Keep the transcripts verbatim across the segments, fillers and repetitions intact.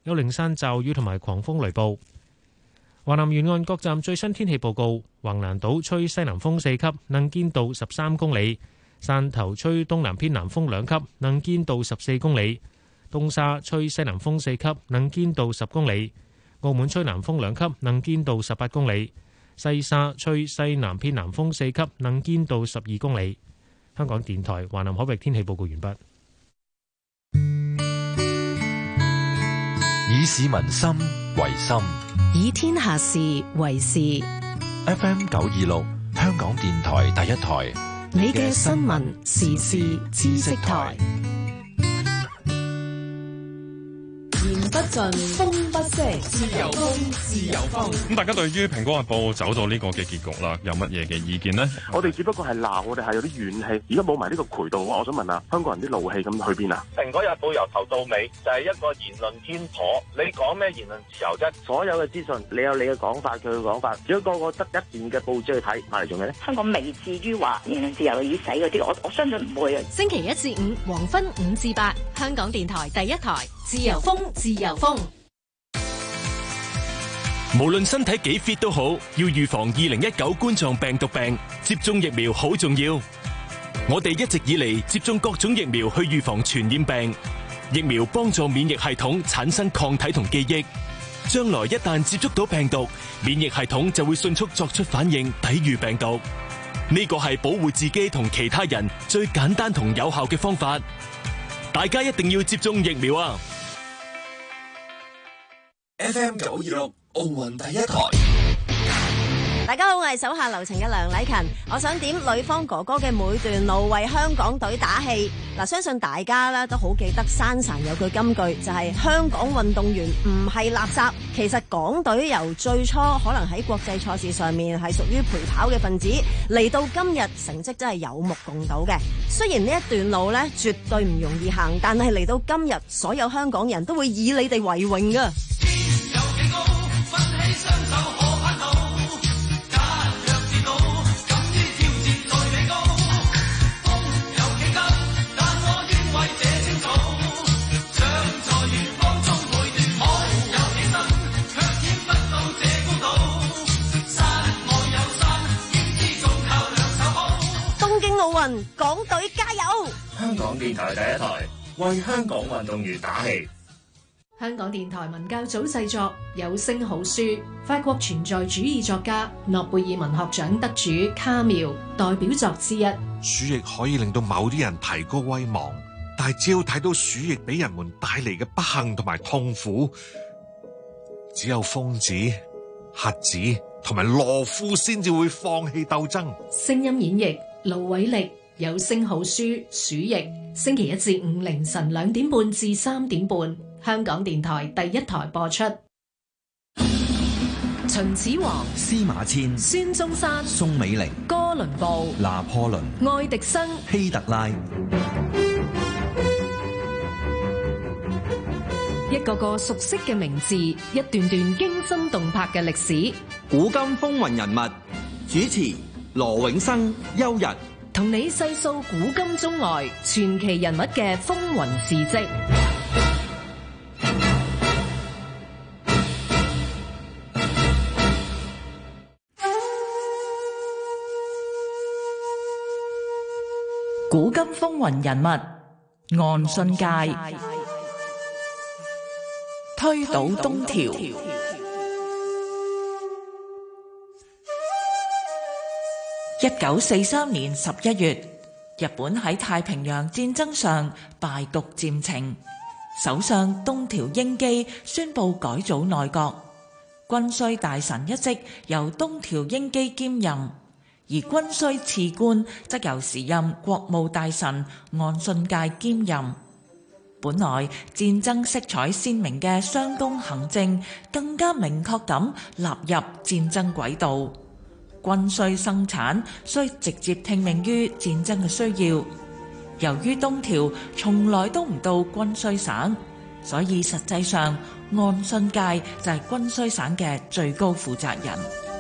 有零散驟雨同埋狂風雷暴。華南沿岸各站最新天氣報告：橫瀾島吹西南風四級，能見度十三公里；汕頭吹東南偏南風兩級，能見度十四公里；東沙吹西南風四級，能見度十公里；澳門吹南風兩級，能見度十八公里；西沙吹西南偏南風四級，能見度十二公里。香港電台華南海域天氣報告完畢。 以市民心為心， 以天下事為事。 F M 九二六，香港電台第一台， 你嘅新聞時事知識台。言不盡，風不息，自由風，自由風。 咁大家對於《蘋果日報》走到呢個嘅結局啦，有乜嘢嘅意見呢？ 我哋只不過係鬧，我哋係有啲怨氣。而家冇埋呢個渠道，我想問下香港人啲怒氣咁去邊啊？ 《蘋果日報》由頭到尾就係一個言論偏頗，你講咩言論自由啫？ 所有嘅資訊，你有你嘅講法，佢嘅講法，如果個個得一段嘅報紙去睇，買嚟做咩咧？ 香港未至於話言論自由已死嗰啲，我我相信唔會啊。 星期一至五黃昏五至八，香港電台第一台，自由風，自由風。 無論身體幾 fit 都好，要預防二零一九冠狀病毒病，接種疫苗好重要。我哋一直以嚟接種各種疫苗去預防傳染病，疫苗幫助免疫系統產生抗體同記憶，將來一旦接觸到病毒，免疫系統就會迅速作出反應，抵禦病毒。呢個係保護自己同其他人最簡單同有效嘅方法，大家一定要接種疫苗啊 ！F M 九二六奧運第一台， 大家好，我係手下留情嘅梁禮勤，我想點女方哥哥嘅每段路為香港隊打氣。嗱，相信大家咧都好記得珊珊有句金句，就係香港運動員唔係垃圾。其實港隊由最初可能喺國際賽事上面係屬於陪跑嘅分子，嚟到今日成績真係有目共睹嘅。雖然呢一段路咧絕對唔容易行，但係嚟到今日，所有香港人都會以你哋為榮噶。奧運，港隊加油！ 香港電台第一台為香港運動員打氣。 香港電台文教組製作有聲好書，法國存在主義作家諾貝爾文學獎得主卡繆代表作之一。 鼠疫可以令到某啲人提高威望，但係只要睇到鼠疫俾人們帶嚟嘅不幸同埋痛苦，只有瘋子、瞎子同埋懦夫先至會放棄鬥爭。 聲音演繹盧偉力，有聲好書《鼠疫》，星期一至五凌晨兩點半至三點半，香港電台第一台播出。秦始皇、 司馬遷、 孫中山、 宋美齡、 哥倫布、 拿破崙、 愛迪生、 希特拉， 一個個熟悉嘅名字，一段段驚心動魄嘅歷史。 古今風雲人物，主持羅永生、邱日， 同你細數古今中外傳奇人物嘅風雲事跡。 古今風雲人物，岸信介推倒東條。一九四三年十一月，日本喺太平洋戰爭上敗局漸呈，首相東條英機宣布改組內閣，軍需大臣一職由東條英機兼任，而軍需次官則由時任國務大臣岸信介兼任。本來戰爭色彩鮮明嘅湘東行政，更加明確咁納入戰爭軌道。軍需生產需直接聽命於戰爭嘅需要。由於東條從來都唔到軍需省，所以實際上岸信介就係軍需省嘅最高負責人。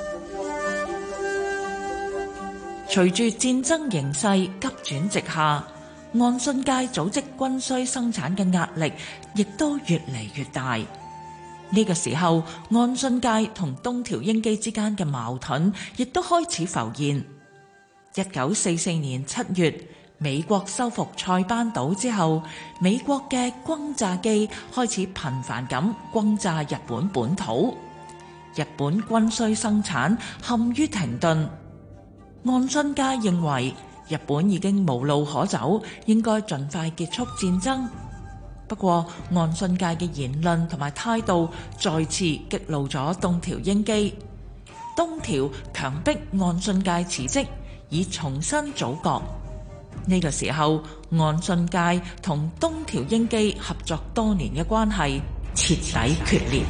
隨住戰爭形勢急轉直下，岸信介組織軍需生產嘅壓力亦都越嚟越大。 呢個時候，岸信介同東條英機之間嘅矛盾亦都開始浮現。一九四四年七月，美國收復塞班島之後，美國嘅轟炸機開始頻繁咁轟炸日本本土，日本軍需生產陷於停頓。岸信介認為日本已經無路可走，應該盡快結束戰爭。不過，岸信介嘅言論同埋態度再次激怒咗東條英機，東條強迫岸信介辭職，以重新組閣。呢個時候，岸信介同東條英機合作多年嘅關係徹底決裂。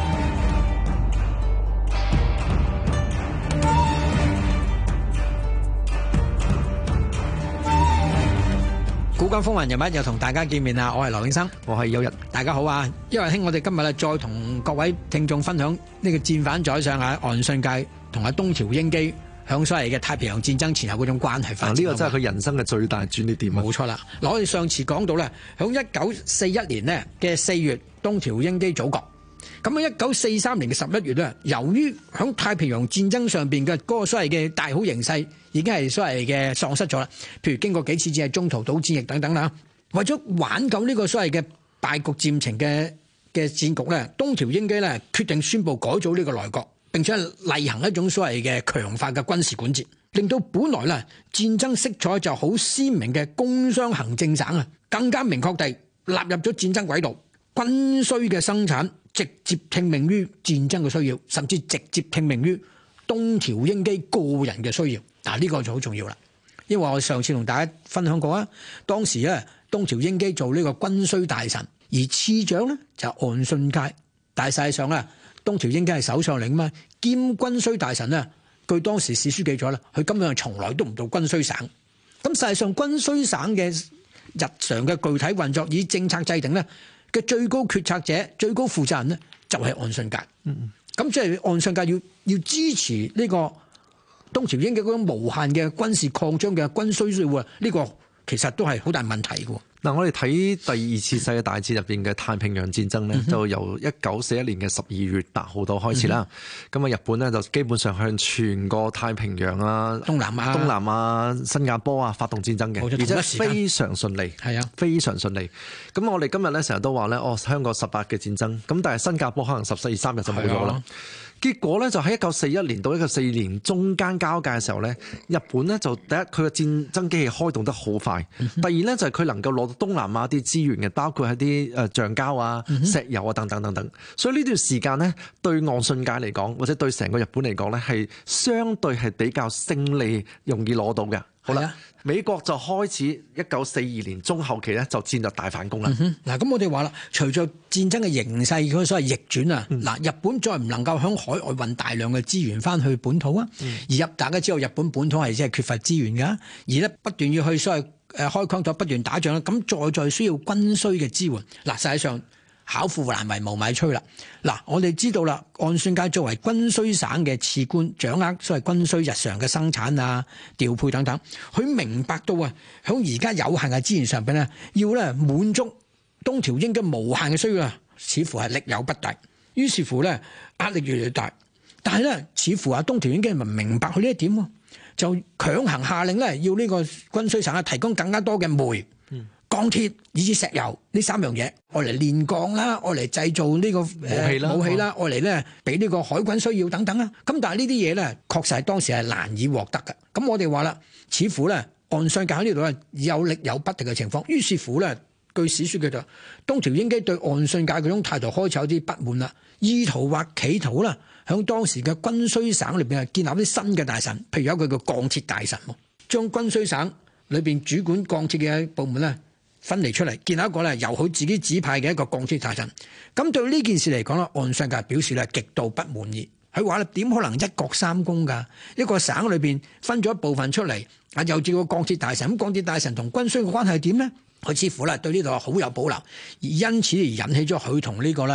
古今風雲人物又同大家見面啦！我係羅永生， 我係有日， 大家好啊！因為兄，我哋今日咧再同各位聽眾分享呢個戰犯宰相啊岸信介同阿東條英機響所謂嘅太平洋戰爭前後嗰種關係發展。 呢、啊這個真係佢人生嘅最大轉捩點。 冇錯啦！嗱，我哋上次講到咧，響一九四一年呢嘅四月，東條英機組閣。咁喺一九四三年嘅十一月咧，由於響太平洋戰爭上邊嘅嗰個所謂嘅大好形勢已經係所謂嘅喪失咗啦。譬如經過幾次只係中途島戰役等等啦，為咗挽救呢個所謂嘅敗局漸情嘅嘅戰局咧，東條英機咧決定宣布改組呢個內閣，並且例行一種所謂嘅強化嘅軍事管治，令到本來咧戰爭色彩就好鮮明嘅工商行政省啊，更加明確地納入咗戰爭軌道，軍需嘅生產直接聽命於戰爭嘅需要，甚至直接聽命於東條英機個人嘅需要。嗱，呢個就好重要啦，因為我上次同大家分享過啊，當時咧東條英機做呢個軍需大臣，而次長咧就岸信介，但係實際上咧東條英機係首相嚟噶嘛，兼軍需大臣咧，據當時史書記載咧，佢根本係從來都唔到軍需省。咁實際上軍需省嘅日常嘅具體運作，以政策制定咧嘅最高決策者、最高負責人呢，就係岸信介。嗯，咁即係岸信介要要支持呢個東條英機嗰種無限嘅軍事擴張嘅軍需需要啊，呢個其實都係好大問題嘅。 嗱，我哋睇第二次世界大戰入邊嘅太平洋戰爭咧，嗯、就由一九四一年嘅十二月八號到開始啦。咁啊、嗯，日本咧就基本上向全個太平洋啊、 東南亞、 東南亞、新加坡啊發動戰爭嘅，而且非常順利。係啊，非常順利。咁我哋今日咧成日都話咧，哦，香港十八嘅戰爭，咁但係新加坡可能十四二三日就冇咗啦。結果咧就喺一九四一年到一九四二年中間交界嘅時候咧，日本咧就第一佢嘅戰爭機器開動得好快，嗯、第二咧就係佢能夠攞到東南亞啲資源嘅，包括係啲誒橡膠啊、石油啊等等等等。所以呢段時間咧，對岸信介嚟講，或者對成個日本嚟講咧，係相對係比較勝利，容易攞到嘅。好啦，啊、美國就開始一九四二年中後期咧就戰略大反攻啦。 嗱、嗯，咁我哋話啦，隨着戰爭嘅形勢嗰所謂逆轉啊，嗱、嗯，日本再唔能夠響海外運大量嘅資源翻去本土啊，嗯、而入大家知道日本本土係即係缺乏資源噶，而咧不斷要去所謂誒開礦咗不斷打仗啦，咁再再需要軍需嘅支援。嗱，實際上巧婦難為無米炊啦。嗱，我哋知道啦，岸信介作為軍需省嘅次官，掌握所謂軍需日常嘅生產啊、調配等等，佢明白到啊，響而家有限嘅資源上邊咧，要咧滿足東條英機無限嘅需要啊，似乎係力有不逮。於是乎咧，壓力越嚟越大。但係咧，似乎啊東條英機唔明白佢呢一點喎，就強行下令咧，要呢個軍需省啊提供更加多嘅煤、鋼鐵以至石油呢三樣嘢，愛嚟煉鋼啦，愛嚟製造呢個武器啦，武器啦，愛嚟咧俾呢個海軍需要等等啊。咁但係呢啲嘢咧，確實係當時係難以獲得嘅。咁我哋話啦，似乎咧岸信介喺呢度咧有力有不敵嘅情況。於是乎咧，據史書記載，東條英機對岸信介嗰種態度開始有啲不滿啦，意圖或企圖啦，響當時嘅軍需省裏邊係建立啲新嘅大臣，譬如有一個叫鋼鐵大臣，將軍需省裏邊主管鋼鐵嘅部門咧分離出嚟，建立一個咧由佢自己指派嘅一個鋼鐵大臣。咁對呢件事嚟講咧，岸信介表示咧極度不滿意。佢話咧點可能一國三公㗎？一個省裏邊分咗一部分出嚟，啊又叫個鋼鐵大臣。咁鋼鐵大臣同軍需嘅關係點咧？佢似乎咧對呢度好有保留，而因此而引起咗佢同呢個咧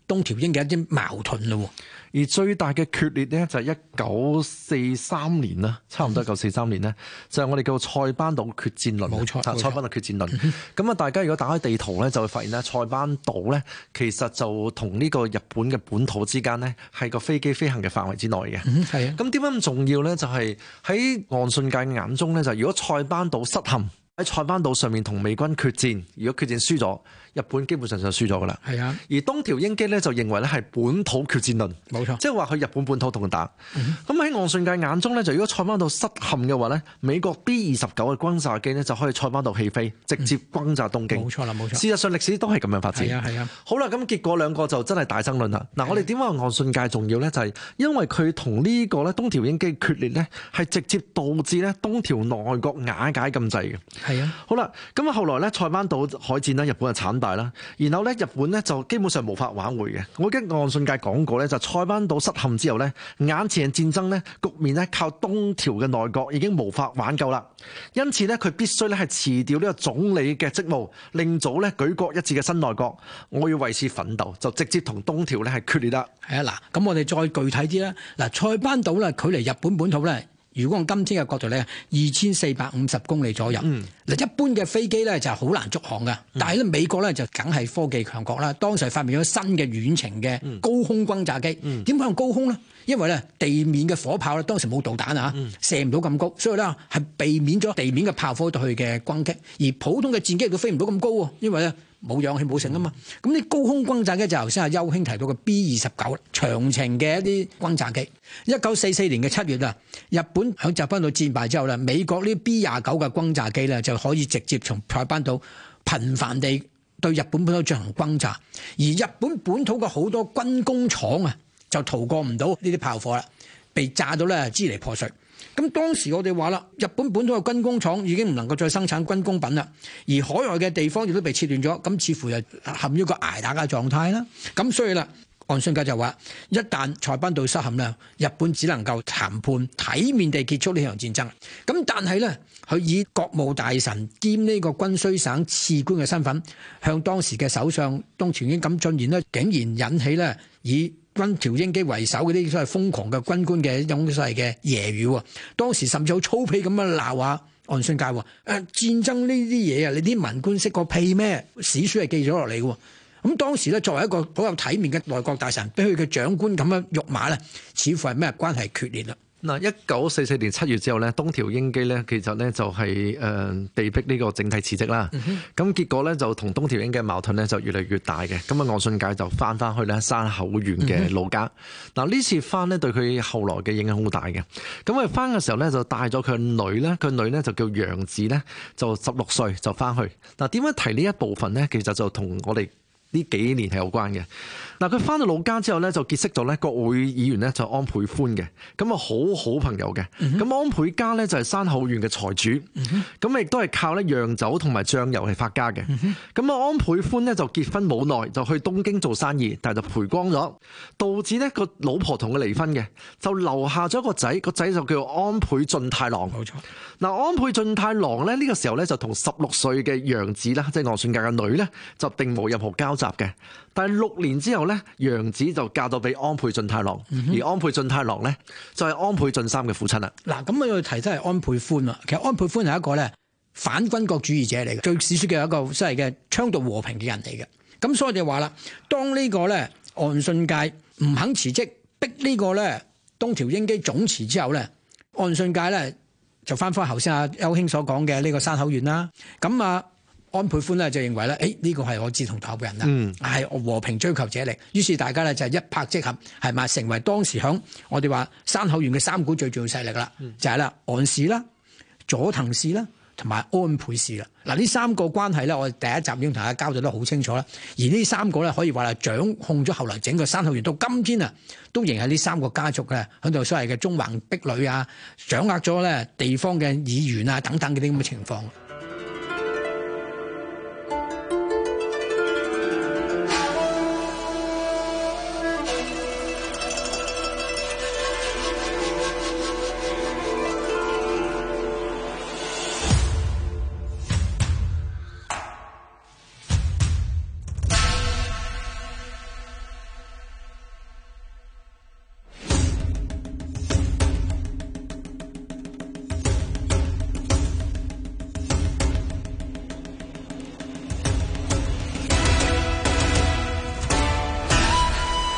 東條英嘅一啲矛盾咯。 而最大嘅決裂呢，就係一九四三年啦，差唔多一九四三年呢，嗯、就係我哋叫塞班島決戰論。 冇錯， 塞班島決戰論。咁啊、嗯，大家如果打開地圖咧，就會發現咧，塞班島咧其實就同呢個日本嘅本土之間呢，係個飛機飛行嘅範圍之內嘅。 嗯，係啊。 咁點解咁重要咧？就係喺岸信介眼中咧，就係如果塞班島失陷，喺塞班島上面同美軍決戰，如果決戰輸咗，日本基本上就輸咗噶啦。 係啊， 而東條英機咧就認為咧係本土決戰論， 冇錯， 即係話佢日本本土同佢打。咁喺岸信介眼中咧，就如果塞班島失陷嘅話咧，美國 B 二十九嘅轟炸機咧就可以塞班島起飛，直接轟炸東京。 冇錯啦，冇錯。 事實上歷史都係咁樣發展。 係啊，係啊。 好啦，咁結果兩個就真係大爭論啦。嗱，我哋點解岸信介重要咧？就係、是、因為佢同呢個咧東條英機決裂咧，係直接導致咧東條內閣瓦解咁滯嘅。 係啊。 好啦，咁啊後來咧塞班島海戰咧，日本就慘敗啦，然後咧日本咧就基本上無法挽回嘅。我記得岸信介講過咧，就塞班島失陷之後咧，眼前嘅戰爭咧局面咧靠東條嘅內閣已經無法挽救啦，因此咧佢必須咧係辭掉呢個總理嘅職務，另組咧舉國一致嘅新內閣，我要為此奮鬥，就直接同東條咧係決裂啦。 係啊，嗱，咁我哋再具體啲啦，嗱，塞班島咧距離日本本土咧，如果用今天嘅角度咧，二千四百五十公里左右。嗱、嗯，一般嘅飛機咧就好難續航㗎，但係咧美國咧就梗係科技強國啦，當時發明咗新嘅遠程嘅高空轟炸機。點解用高空咧？因為咧地面嘅火炮咧當時冇導彈啊，嗯、射唔到咁高，所以咧係避免咗地面嘅炮火對佢嘅轟擊，而普通嘅戰機都飛唔到咁高喎，因為咧冇氧氣冇成啊嘛。咁啲、嗯、高空轟炸機就頭先阿邱兄提到嘅 B 二十九長程嘅一啲轟炸機。一九四四年嘅七月啊，日本響塞班島戰敗之後咧，美國呢 B 廿九嘅轟炸機咧就可以直接從塞班島頻繁地對日本本土進行轟炸，而日本本土嘅好多軍工廠啊，就逃過唔到呢啲炮火啦，被炸到咧支離破碎。咁當時我哋話啦，日本本土嘅軍工廠已經唔能夠再生產軍工品啦，而海外嘅地方亦都被切斷咗，咁似乎就陷於個捱打嘅狀態啦。咁所以啦，岸信介就話，一旦塞班島失陷啦，日本只能夠談判體面地結束呢場戰爭。咁但係咧，佢以國務大臣兼呢個軍需省次官嘅身份，向當時嘅首相東條英機咁進言咧，竟然引起咧以東條英機為首嗰啲所謂瘋狂嘅軍官嘅一種所謂嘅揶揄啊！當時甚至好粗鄙咁樣鬧下岸信介喎，誒戰爭呢啲嘢啊，你啲文官識個屁咩？史書係記咗落嚟嘅。咁當時咧，作為一個好有體面嘅內閣大臣，俾佢嘅長官咁樣辱罵咧，似乎係咩關係決裂啦？ 嗱，一九四四年七月之後咧，東條英機咧其實咧就係誒被逼呢個整體辭職啦。咁、嗯、哼結果咧就同東條英機嘅矛盾咧就越嚟越大嘅。咁啊，岸信介就翻翻去咧山口縣嘅老家。嗱、嗯哼，呢次翻呢對佢後來嘅影響好大嘅。咁佢翻嘅時候咧就帶咗佢女咧，佢女咧就叫楊子咧，就十六歲就翻去。嗱，點樣提呢一部分咧？其實就同我哋呢幾年係有關嘅。嗱，佢翻到老家之後咧，就結識咗咧國會議員咧就安倍寬嘅，咁啊好好朋友嘅。咁、嗯、哼安倍家咧就係山口縣嘅財主，咁亦都係靠咧釀酒同埋醬油係發家嘅。咁啊、嗯、哼安倍寬咧就結婚冇耐就去東京做生意，但係就賠光咗，導致呢個老婆同佢離婚嘅，就留下咗一個仔，個仔就叫做安倍晉太郎。冇錯。嗱，安倍晉太郎咧呢個時候咧就同十六歲嘅楊子啦，即係岸信介嘅女咧，就並冇任何交集嘅。但係六年之後咧，楊子就嫁到俾安倍晉太郎，嗯、哼而安倍晉太郎咧就係安倍晉三嘅父親啦。嗱，咁我要提真係安倍寬啊。其實安倍寬係一個咧反軍國主義者嚟嘅，最史書嘅一個所謂嘅倡導和平嘅人嚟嘅。咁所以我哋話啦，當呢個咧岸信介唔肯辭職，逼呢個咧東條英機總辭之後咧，岸信介咧就翻返頭先阿邱兄所講嘅呢個山口縣啦。咁啊。安倍寬咧就認為咧，誒呢個係我志同道合嘅人啦，係、嗯、和平追求者嚟。於是大家咧就一拍即合，係咪成為當時響我哋話山口縣嘅三股最重要勢力啦？嗯、就係啦，岸氏啦、佐藤氏啦，同埋安倍氏啦。嗱，呢三個關係咧，我哋第一集已經同大家交代得好清楚啦。而呢三個咧可以話係掌控咗後來整個山口縣到今天啊，都仍係呢三個家族嘅喺度所謂嘅縱橫壁壘啊，掌握咗咧地方嘅議員啊等等嘅啲咁嘅情況。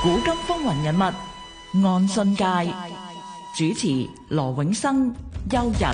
古今風雲人物岸信介，主持羅永生、邱日。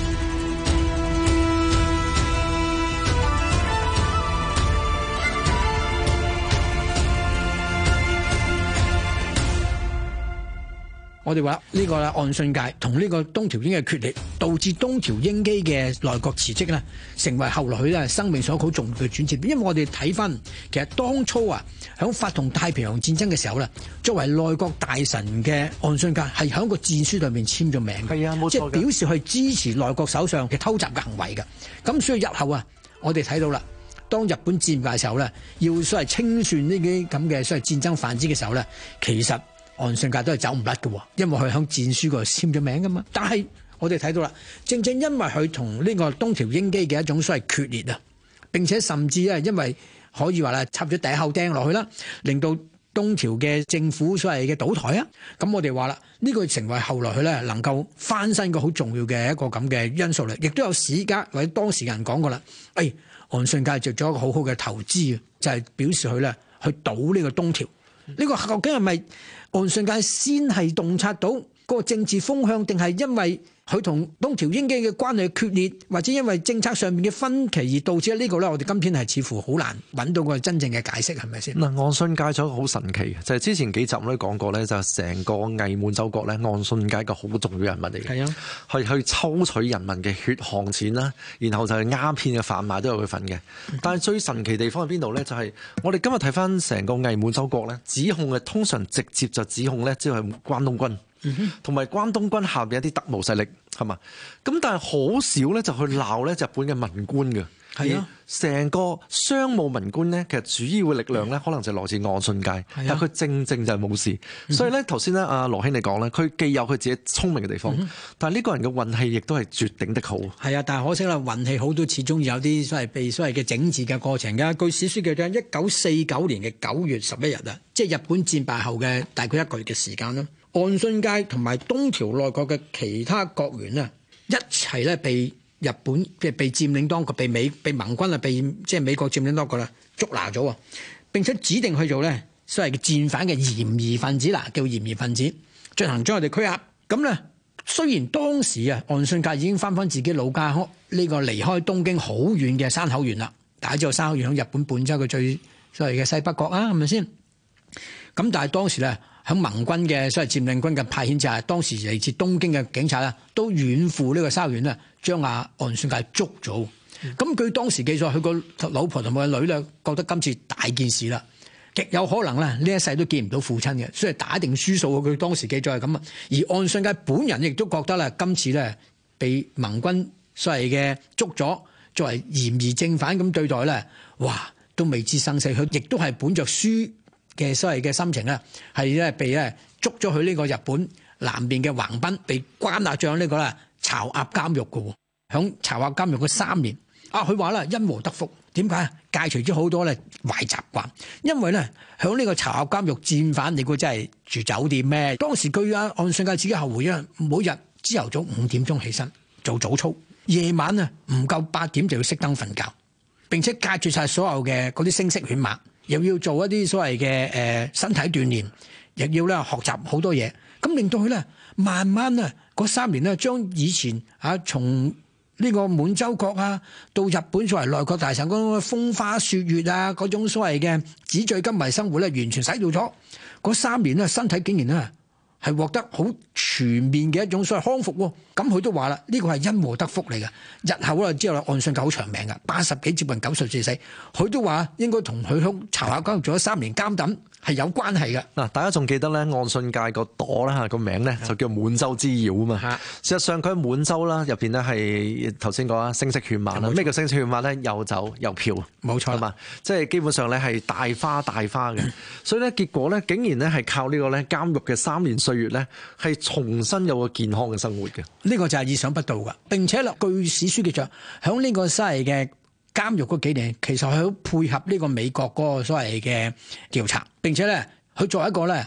我哋話呢個岸信介同呢個東條英機嘅決裂，導致東條英機嘅內閣辭職咧，成為後來佢咧生命所好重要嘅轉折點。因為我哋睇翻，其實當初啊，響發動太平洋戰爭嘅時候咧，作為內閣大臣嘅岸信介係響個戰書裏面簽咗名， 係啊，冇錯， 即係表示去支持內閣首相嘅偷襲嘅行為嘅。咁所以日後啊，我哋睇到啦，當日本戰敗嘅時候咧，要所謂清算呢啲咁嘅所謂戰爭犯子嘅時候咧，其實岸信介都係走唔甩嘅，因為佢喺戰書嗰度簽咗名噶嘛。但係我哋睇到啦，正正因為佢同呢個東條英機嘅一種所謂決裂啊，並且甚至咧因為可以話啦插咗第一口釘落去啦，令到東條嘅政府所謂嘅倒台啊。咁我哋話啦，呢個成為後來佢咧能夠翻身個好重要嘅一個咁嘅因素嚟，亦都有史家或者當時人講過啦。誒，岸信介做咗一個好好嘅投資啊，就係表示佢咧去賭呢個東條。呢個究竟係咪岸信介先係洞察到嗰個政治風向，定係因為佢同東條英機嘅關係決裂，或者因為政策上面嘅分歧而導致呢個咧？我哋今天係似乎好難揾到個真正嘅解釋，係咪先？ 嗱，岸信介咗一個好神奇嘅，就係、是、之前幾集都講過咧，就係、是、成個偽滿洲國咧，岸信介一個好重要人物嚟嘅，係啊，係去抽取人民嘅血汗錢啦，然後就係鴉片嘅販賣都有佢份嘅。但係最神奇地方喺邊度咧？就係、是、我哋今日睇翻成個偽滿洲國咧，指控嘅通常直接就指控咧，即係關東軍。同埋關東軍下邊一啲特務勢力係嘛，咁但係好少咧就去鬧咧日本嘅文官嘅，係啊，成個商務文官咧，其實主要嘅力量咧，可能就來自岸信介，啊、但係佢正正就係冇事，嗯、所以咧頭先咧阿羅兄你講咧，佢既有佢自己聰明嘅地方，嗯、但係呢個人嘅運氣亦都係絕頂的好。係啊，但係可惜啦，運氣好都始終有啲所謂被所謂嘅整治嘅過程㗎。據史書記載，一九四九年嘅九月十一日啊，即係日本戰敗後嘅大概一個月嘅時間啦。岸信介同埋東條內閣嘅其他國員啊，一齊咧被日本即係被佔領當局，被美被盟軍啊，被即係美國佔領當局啦捉拿咗，並且指定去做咧所謂嘅戰犯嘅嫌疑分子啦，叫嫌疑分子進行將佢哋拘押。咁咧雖然當時啊，岸信介已經翻返自己老家呢個離開東京好遠嘅山口縣啦，大家知道山口縣喺日本本州嘅最所謂嘅西北角啊，係咪先？咁但係當時咧，喺盟軍嘅所謂佔領軍嘅派遣就係當時嚟自東京嘅警察啦，都遠赴呢個山口縣咧，將阿岸信介捉咗。咁據當時記載，佢個老婆同埋個女咧，覺得今次大件事啦，極有可能咧呢一世都見唔到父親嘅，所以打定輸數。佢當時記載係咁啊。而岸信介本人亦都覺得咧，今次咧被盟軍所謂嘅捉咗，作為嫌疑正犯咁對待咧，哇，都未知生死。佢亦都係本着輸嘅所謂嘅心情咧，係咧被咧捉咗去呢個日本南邊嘅橫濱，被關押咗呢個咧巢鴨監獄嘅喎。響巢鴨監獄嘅三年，啊佢話啦因禍得福，點解？戒除咗好多咧壞習慣，因為咧響呢個巢鴨監獄戰犯，你估真係住酒店咩？當時據啊岸信介自己後回啊，每日朝頭早五點鐘起身做早操，夜晚啊唔夠八點就要熄燈瞓覺，並且戒絕晒所有嘅嗰啲聲色犬馬。又要做一啲所謂嘅誒身體鍛鍊，亦要咧學習好多嘢，咁令到佢咧慢慢咧嗰三年咧，將以前啊從呢個滿洲國啊到日本作為內閣大臣嗰種風花雪月啊嗰種所謂嘅紙醉金迷生活咧，完全洗掉咗。嗰三年咧，身體竟然咧係獲得好全面嘅一種所謂康復喎。咁佢都話啦，呢個係因禍得福嚟嘅。日後咧之後，岸信介好長命嘅，八十幾接近九十歲死。佢都話應該同佢響巢鴨監獄做咗三年監等係有關係嘅。嗱，大家仲記得咧，岸信介個朵啦嚇個名咧就叫滿洲之妖啊嘛。事實上佢喺滿洲啦入邊咧係頭先講啦，聲色犬馬啦。咩叫聲色犬馬咧？又酒又嫖，冇錯嘛。即係基本上咧係大花大花嘅。所以咧結果咧竟然咧係靠呢個咧監獄嘅三年歲月咧係重新有個健康嘅生活嘅。呢個就係意想不到㗎。並且啦，據史書記載，喺呢個所謂嘅監獄嗰幾年，其實佢好配合呢個美國嗰個所謂嘅調查，並且咧，佢作為一個咧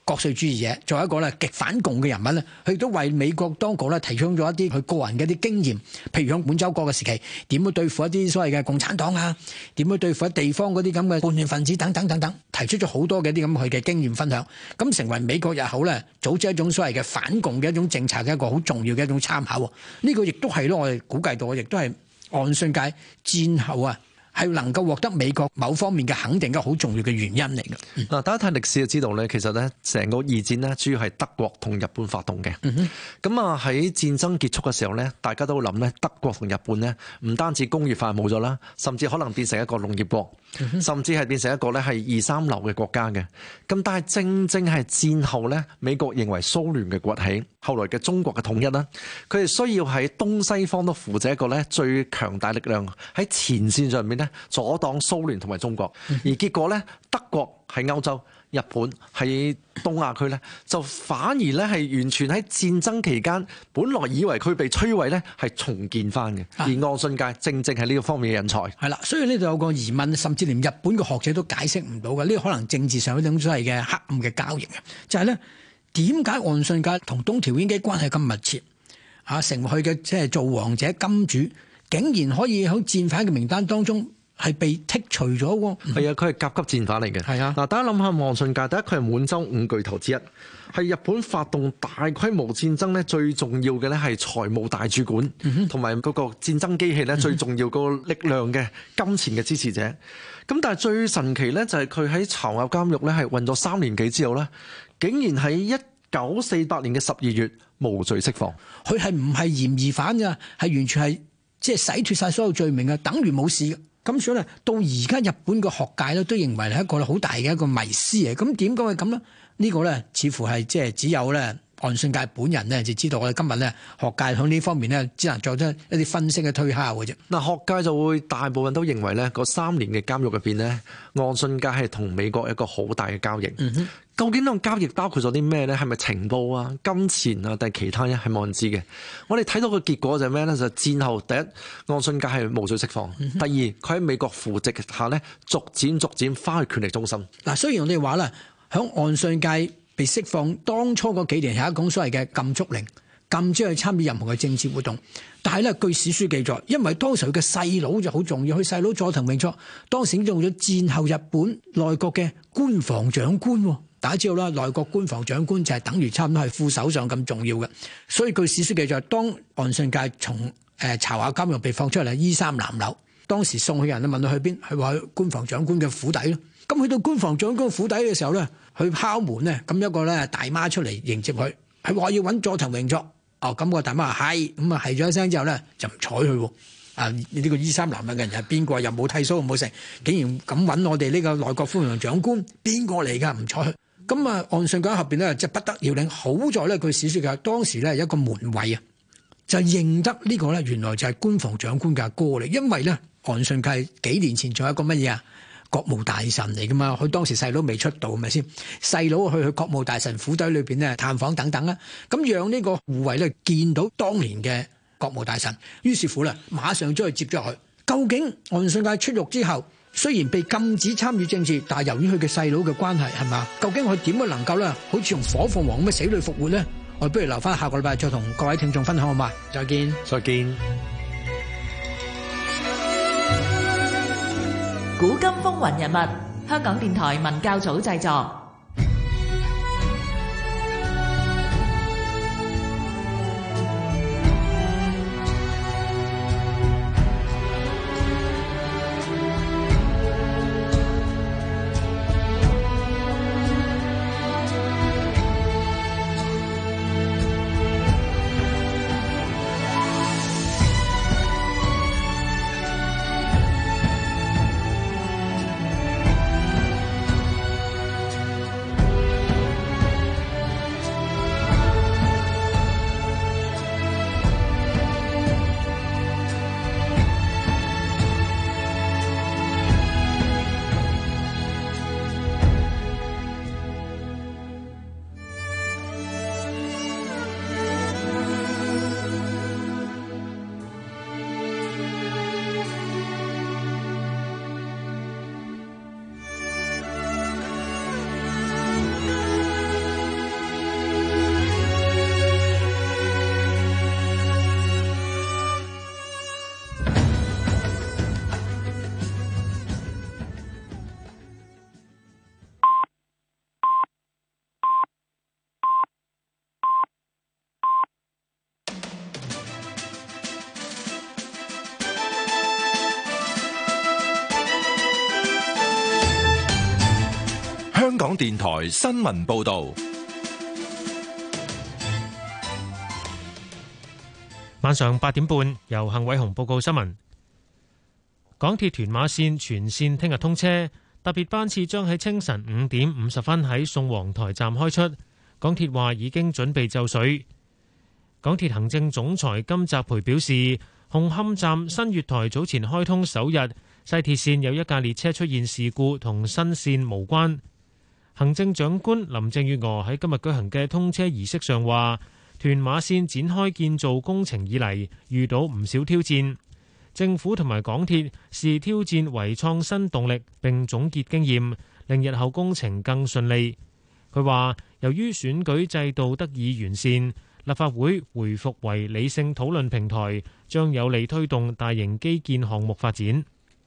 國粹主義者，作為一個咧極反共嘅人物咧，佢亦都為美國當局咧提供咗一啲佢個人嘅一啲經驗，譬如響滿洲國嘅時期點樣對付一啲所謂嘅共產黨啊，點樣對付喺地方嗰啲咁嘅叛亂分子等等等等，提出咗好多嘅一啲咁佢嘅經驗分享，咁成為美國日後咧組織一種所謂嘅反共嘅一種政策嘅一個好重要嘅一種參考。呢、這個亦都係咯，我哋估計到，亦都係岸信介戰後啊，係能夠獲得美國某方面嘅肯定嘅好重要嘅原因嚟嘅。嗱、 嗯，大家睇歷史就知道咧，其實咧成個二戰咧主要係德國同日本發動嘅。咁啊喺戰爭結束嘅時候咧，大家都諗咧德國同日本咧唔單止工業化冇咗啦，甚至可能變成一個農業國，嗯、甚至係變成一個咧係二三流嘅國家嘅。咁但係正正係戰後咧，美國認為蘇聯嘅崛起，後來嘅中國嘅統一啦，佢哋需要喺東西方都扶持一個咧最強大力量喺前線上面咧阻擋蘇聯同埋中國，而結果咧德國喺歐洲，日本喺東亞區咧就反而咧係完全喺戰爭期間，本來以為佢被摧毀咧係重建翻嘅，而岸信介正正係呢個方面嘅人才。 係啦，所以呢度有個疑問，甚至連日本嘅學者都解釋唔到嘅，呢個可能政治上一種所謂嘅黑暗嘅交易啊，就係咧點解岸信介同東條英機關係咁密切啊？成為佢嘅即係做王者金主，竟然可以喺戰犯嘅名單當中係被剔除咗喎。 係啊，佢係甲級戰犯嚟嘅。係啊，嗱，大家諗下岸信介，第一佢係滿洲五巨頭之一，係日本發動大規模戰爭咧最重要嘅咧係財務大主管，同埋嗰個戰爭機器咧最重要個力量嘅金錢嘅支持者。咁但係最神奇咧就係佢喺巢鴨監獄咧係運咗三年幾之後咧，竟然喺一九四八年嘅十二月無罪釋放。 佢係唔係嫌疑犯㗎？係完全係即係洗脫晒所有罪名嘅，等於冇事嘅。咁所以咧，到而家日本嘅學界咧都認為係一個好大嘅一個迷思嚟。咁點解會咁呢？呢個咧似乎係即係只有咧岸信介本人咧就知道。我哋今日咧學界喺呢方面咧只能作出一啲分析嘅推敲嘅啫。 嗱，學界就會大部分都認為咧，嗰三年嘅監獄入邊咧，岸信介係同美國一個好大嘅交易。嗯哼，究竟呢個交易包括咗啲咩咧？係咪情報啊、金錢啊，定係其他咧？係冇人知嘅。我哋睇到個結果就係咩咧？就係戰後第一，岸信介係無罪釋放；嗯、第二，佢喺美國扶植下咧，逐漸逐漸翻去權力中心。 嗱，雖然我哋話啦，響岸信介被釋放當初嗰幾年係一種所謂嘅禁足令，禁止佢參與任何嘅政治活動。但係咧，據史書記載，因為當時佢嘅細佬就好重要，佢細佬佐藤榮作當時已經做咗戰後日本內閣嘅官房長官。大家知道啦，內閣官房長官就係等於差唔多係副首相咁重要嘅。所以據史書記載，當岸信介從誒巢鴨監獄被放出嚟，依三南樓，當時送去人咧問佢去邊，佢話去官房長官嘅府邸咯。咁去到官房長官府邸嘅時候咧，去敲門咧，咁一個咧大媽出嚟迎接佢，佢話要揾佐藤榮作。哦，咁、那個大媽話係，咁啊係咗一聲之後咧，就唔睬佢。啊，呢、這個依三南嘅人係邊個？又冇剃鬚，冇成，竟然咁揾我哋呢個內閣官房長官，邊個嚟㗎？唔睬佢。咁啊，岸信介後邊咧，即係不得要領。好在咧，佢史書嘅當時咧一個門衛啊，就認得呢個咧，原來就係官房長官嘅阿哥嚟。因為咧，岸信介幾年前仲有一個乜嘢啊？國務大臣嚟噶嘛？佢當時細佬未出道，係咪先？細佬去去國務大臣府邸裏邊咧探訪等等啦。咁讓呢個護衛咧見到當年嘅國務大臣，於是乎咧馬上將佢接咗去。究竟岸信介出獄之後，雖然被禁止參與政治，但係由於佢嘅細佬嘅關係，係嘛？究竟佢點樣能夠咧，好似用火鳳凰咁嘅死裏復活咧？我不如留翻下個禮拜再同各位聽眾分享好嘛？再見， 再見。 古今風雲人物，香港電台文教組製作。 港電台新聞報道。 晚上八點半，由幸偉雄報告新聞。港鐵屯馬線全線聽日通車，特別班次將喺清晨五點五十分喺宋皇臺站開出。港鐵話已經準備就緒。港鐵行政總裁金澤培表示，紅磡站新月台早前開通首日，西鐵線有一架列車出現事故，同新線無關。行政長官林鄭月娥喺今日舉行嘅通車儀式上話，屯馬線展開建造工程以嚟，遇到唔少挑戰，政府同埋港鐵視挑戰為創新動力，並總結經驗，令日後工程更順利。佢話，由於選舉制度得以完善，立法會回復為理性討論平台，將有利推動大型基建項目發展。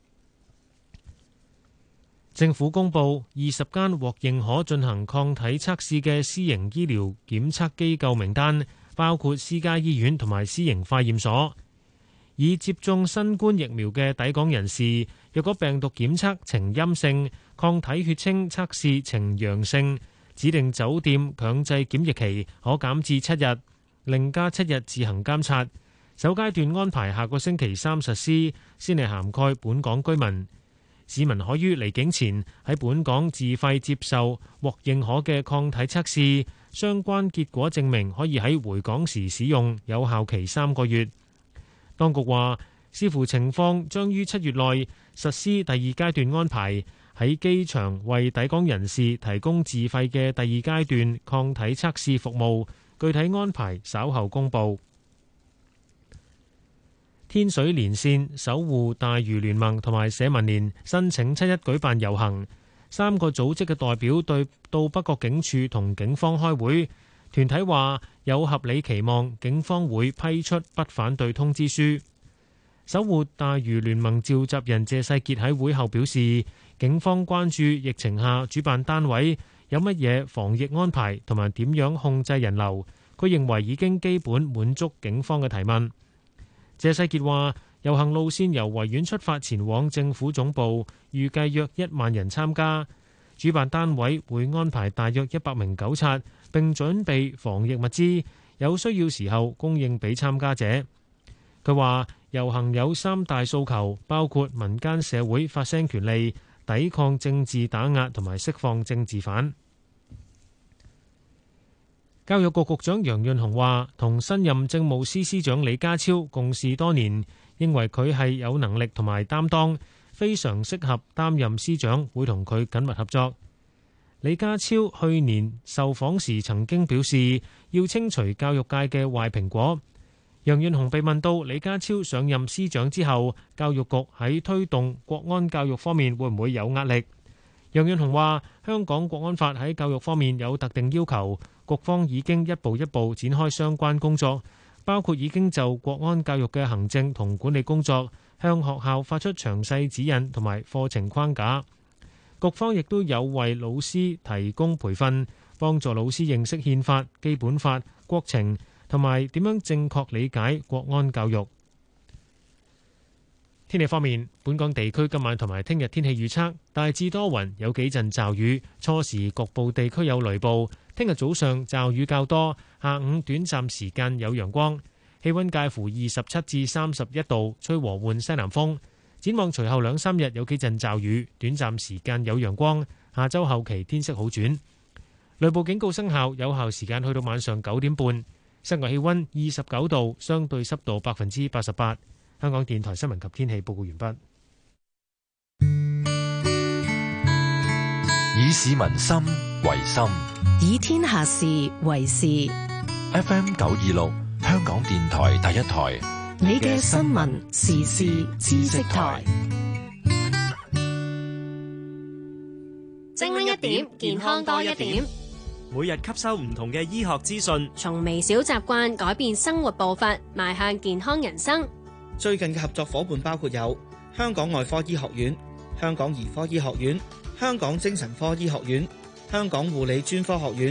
政府公布二十間獲認可進行抗體測試嘅私營醫療檢測機構名單，包括私家醫院同埋私營化驗所。已接種新冠疫苗嘅抵港人士，若果病毒檢測呈陰性，抗體血清測試呈陽性，指定酒店強制檢疫期可減至七日，另加七日自行監察。首階段安排下個星期三實施，先係涵蓋本港居民。市民可於離境前喺本港自費接受獲認可嘅抗體測試，相關結果證明可以喺回港時使用，有效期三個月。當局話，視乎情況，將於七月內實施第二階段安排，喺機場為抵港人士提供自費嘅第二階段抗體測試服務，具體安排稍後公佈。天水連線、守護大嶼聯盟同埋社民連申請七一舉辦遊行，三個組織嘅代表對到北角警署同警方開會，團體話有合理期望警方會批出不反對通知書。守護大嶼聯盟召集人謝世傑喺會後表示，警方關注疫情下主辦單位有乜嘢防疫安排同埋點樣控制人流，佢認為已經基本滿足警方嘅提問。謝世傑話，遊行路線由維園出發前往政府總部，預計約一萬人參加。主辦單位會安排大約一百名糾察，並準備防疫物資，有需要時候供應俾參加者。佢話，遊行有三大訴求，包括民間社會發聲權利、抵抗政治打壓同埋釋放政治犯。教育局局長楊潤雄話，同新任政務司司長李家超共事多年，認為佢係有能力同埋擔當，非常適合擔任司長，會同佢緊密合作。李家超去年受訪時曾經表示，要清除教育界嘅壞蘋果。楊潤雄被問到李家超上任司長之後，教育局喺推動國安教育方面會唔會有壓力？楊潤雄話，香港國安法喺教育方面有特定要求，局方已經一步一步展開相關工作，包括已經就國安教育嘅行政同管理工作向學校發出詳細指引同埋課程框架。局方亦都有為老師提供培訓，幫助老師認識憲法、基本法、國情同埋點樣正確理解國安教育。天氣方面，本港地區今晚同埋聽日天氣預測大致多雲，有幾陣驟雨，初時局部地區有雷暴。聽日早上驟雨較多，下午短暫時間有陽光，氣溫介乎二十七至三十一度，吹和緩西南風。展望隨後兩三日有幾陣驟雨，短暫時間有陽光。下周後期天色好轉，雷暴警告生效，有效時間去到晚上九點半。室外氣溫二十九度，相對濕度百分之八十八。香港電台新聞及天氣報告完畢。 以市民心為心， 以天下事為事。 F M 九二六，香港電台第一台， 你嘅新聞時事知識台。 精靈一點，健康多一點。 每日吸收唔同嘅醫學資訊， 從微小習慣改變生活步伐，邁向健康人生。 最近嘅合作夥伴包括有香港外科醫學院、香港兒科醫學院、香港精神科醫學院、香港護理專科學院